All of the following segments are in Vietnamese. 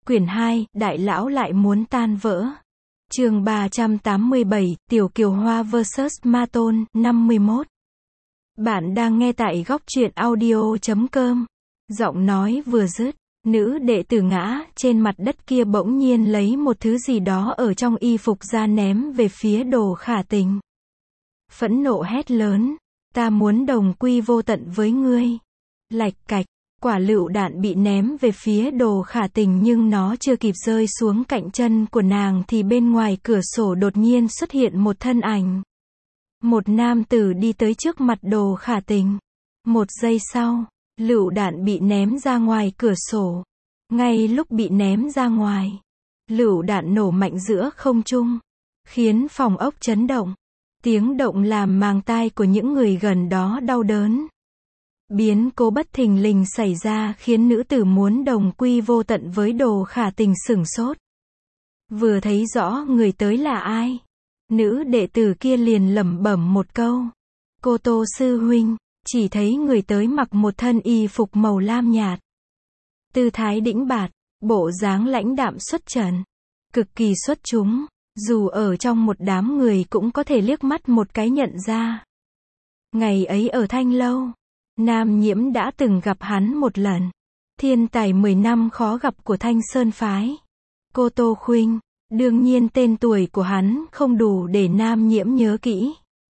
Quyển 2, Đại lão lại muốn tan vỡ. Chương 387, Tiểu Kiều Hoa vs Ma Tôn, năm 11. Bạn đang nghe tại góc truyện audio.com. Giọng nói vừa dứt, nữ đệ tử ngã trên mặt đất kia bỗng nhiên lấy một thứ gì đó ở trong y phục ra ném về phía Đồ Khả Tình. Phẫn nộ hét lớn, ta muốn đồng quy vô tận với ngươi. Lạch cạch. Quả lựu đạn bị ném về phía Đồ Khả Tình nhưng nó chưa kịp rơi xuống cạnh chân của nàng thì bên ngoài cửa sổ đột nhiên xuất hiện một thân ảnh. Một nam tử đi tới trước mặt Đồ Khả Tình. Một giây sau, lựu đạn bị ném ra ngoài cửa sổ. Ngay lúc bị ném ra ngoài, lựu đạn nổ mạnh giữa không trung, khiến phòng ốc chấn động. Tiếng động làm màng tai của những người gần đó đau đớn. Biến cố bất thình lình xảy ra khiến nữ tử muốn đồng quy vô tận với Đồ Khả Tình sửng sốt. Vừa thấy rõ người tới là ai, nữ đệ tử kia liền lẩm bẩm một câu. Cô Tô sư huynh. Chỉ thấy người tới mặc một thân y phục màu lam nhạt. Tư thái đĩnh bạt, bộ dáng lãnh đạm xuất trần, cực kỳ xuất chúng, dù ở trong một đám người cũng có thể liếc mắt một cái nhận ra. Ngày ấy ở Thanh Lâu, Nam Nhiễm đã từng gặp hắn một lần. Thiên tài 10 năm khó gặp của Thanh Sơn phái. Cô Tô Khuynh, đương nhiên tên tuổi của hắn không đủ để Nam Nhiễm nhớ kỹ.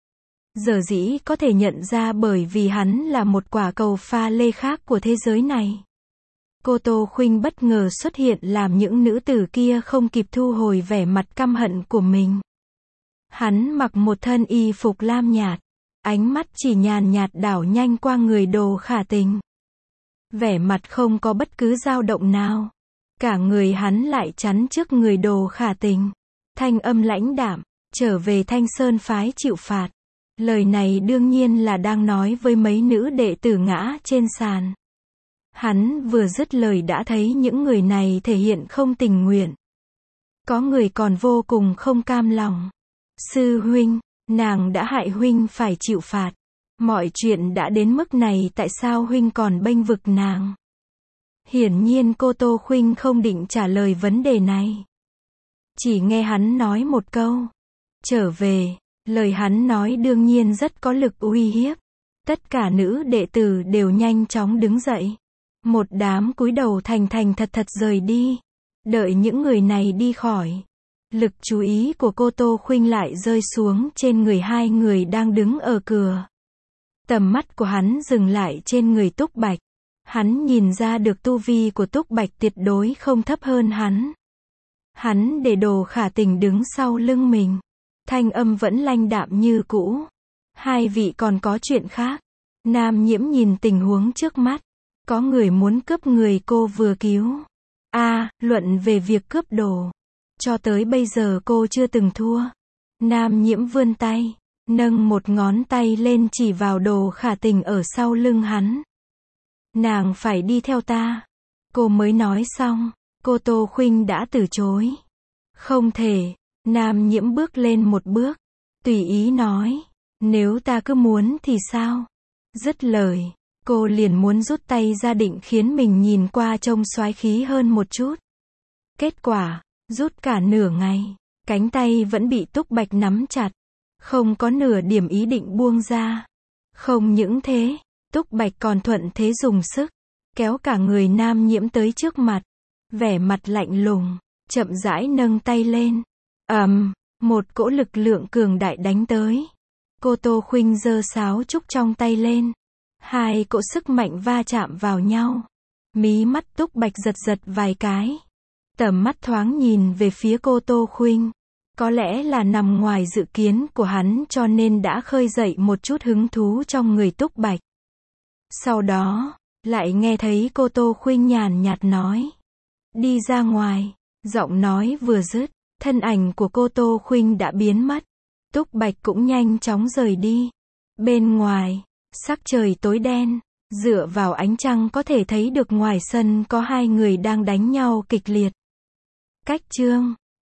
Giờ dĩ có thể nhận ra bởi vì hắn là một quả cầu pha lê khác của thế giới này. Cô Tô Khuynh bất ngờ xuất hiện làm những nữ tử kia không kịp thu hồi vẻ mặt căm hận của mình. Hắn mặc một thân y phục lam nhạt. Ánh mắt chỉ nhàn nhạt đảo nhanh qua người Đồ Khả Tình. Vẻ mặt không có bất cứ dao động nào. Cả người hắn lại chắn trước người Đồ Khả Tình. Thanh âm lãnh đạm, trở về Thanh Sơn phái chịu phạt. Lời này đương nhiên là đang nói với mấy nữ đệ tử ngã trên sàn. Hắn vừa dứt lời đã thấy những người này thể hiện không tình nguyện. Có người còn vô cùng không cam lòng. Sư huynh, nàng đã hại huynh phải chịu phạt. Mọi chuyện đã đến mức này tại sao huynh còn bênh vực nàng? Hiển nhiên cô Tô Khuynh không định trả lời vấn đề này. Chỉ nghe hắn nói một câu. Trở về. Lời hắn nói đương nhiên rất có lực uy hiếp. Tất cả nữ đệ tử đều nhanh chóng đứng dậy. Một đám cúi đầu thành thành thật thật rời đi. Đợi những người này đi khỏi. Lực chú ý của cô Tô Khuynh lại rơi xuống trên người hai người đang đứng ở cửa. Tầm mắt của hắn dừng lại trên người Túc Bạch. Hắn nhìn ra được tu vi của Túc Bạch tuyệt đối không thấp hơn hắn. Hắn để Đồ Khả Tình đứng sau lưng mình. Thanh âm vẫn lanh đạm như cũ. Hai vị còn có chuyện khác. Nam Nhiễm nhìn tình huống trước mắt. Có người muốn cướp người cô vừa cứu. Luận về việc cướp đồ. Cho tới bây giờ cô chưa từng thua. Nam Nhiễm vươn tay, nâng một ngón tay lên chỉ vào Đồ Khả Tình ở sau lưng hắn. Nàng phải đi theo ta. Cô mới nói xong, cô Tô Khuynh đã từ chối. Không thể. Nam Nhiễm bước lên một bước, tùy ý nói, nếu ta cứ muốn thì sao? Dứt lời, cô liền muốn rút tay ra định khiến mình nhìn qua trông soái khí hơn một chút. Kết quả, rút cả nửa ngày, cánh tay vẫn bị Túc Bạch nắm chặt, không có nửa điểm ý định buông ra. Không những thế, Túc Bạch còn thuận thế dùng sức, kéo cả người Nam Nhiễm tới trước mặt, vẻ mặt lạnh lùng, chậm rãi nâng tay lên. Một cỗ lực lượng cường đại đánh tới. Cô Tô Khuynh giơ sáo trúc trong tay lên. Hai cỗ sức mạnh va chạm vào nhau. Mí mắt Túc Bạch giật giật vài cái. Tầm mắt thoáng nhìn về phía cô Tô Khuynh. Có lẽ là nằm ngoài dự kiến của hắn cho nên đã khơi dậy một chút hứng thú trong người Túc Bạch. Sau đó, lại nghe thấy cô Tô Khuynh nhàn nhạt nói. Đi ra ngoài. Giọng nói vừa dứt. Thân ảnh của cô Tô Khuynh đã biến mất. Túc Bạch cũng nhanh chóng rời đi. Bên ngoài, sắc trời tối đen. Dựa vào ánh trăng có thể thấy được ngoài sân có hai người đang đánh nhau kịch liệt. Cách chương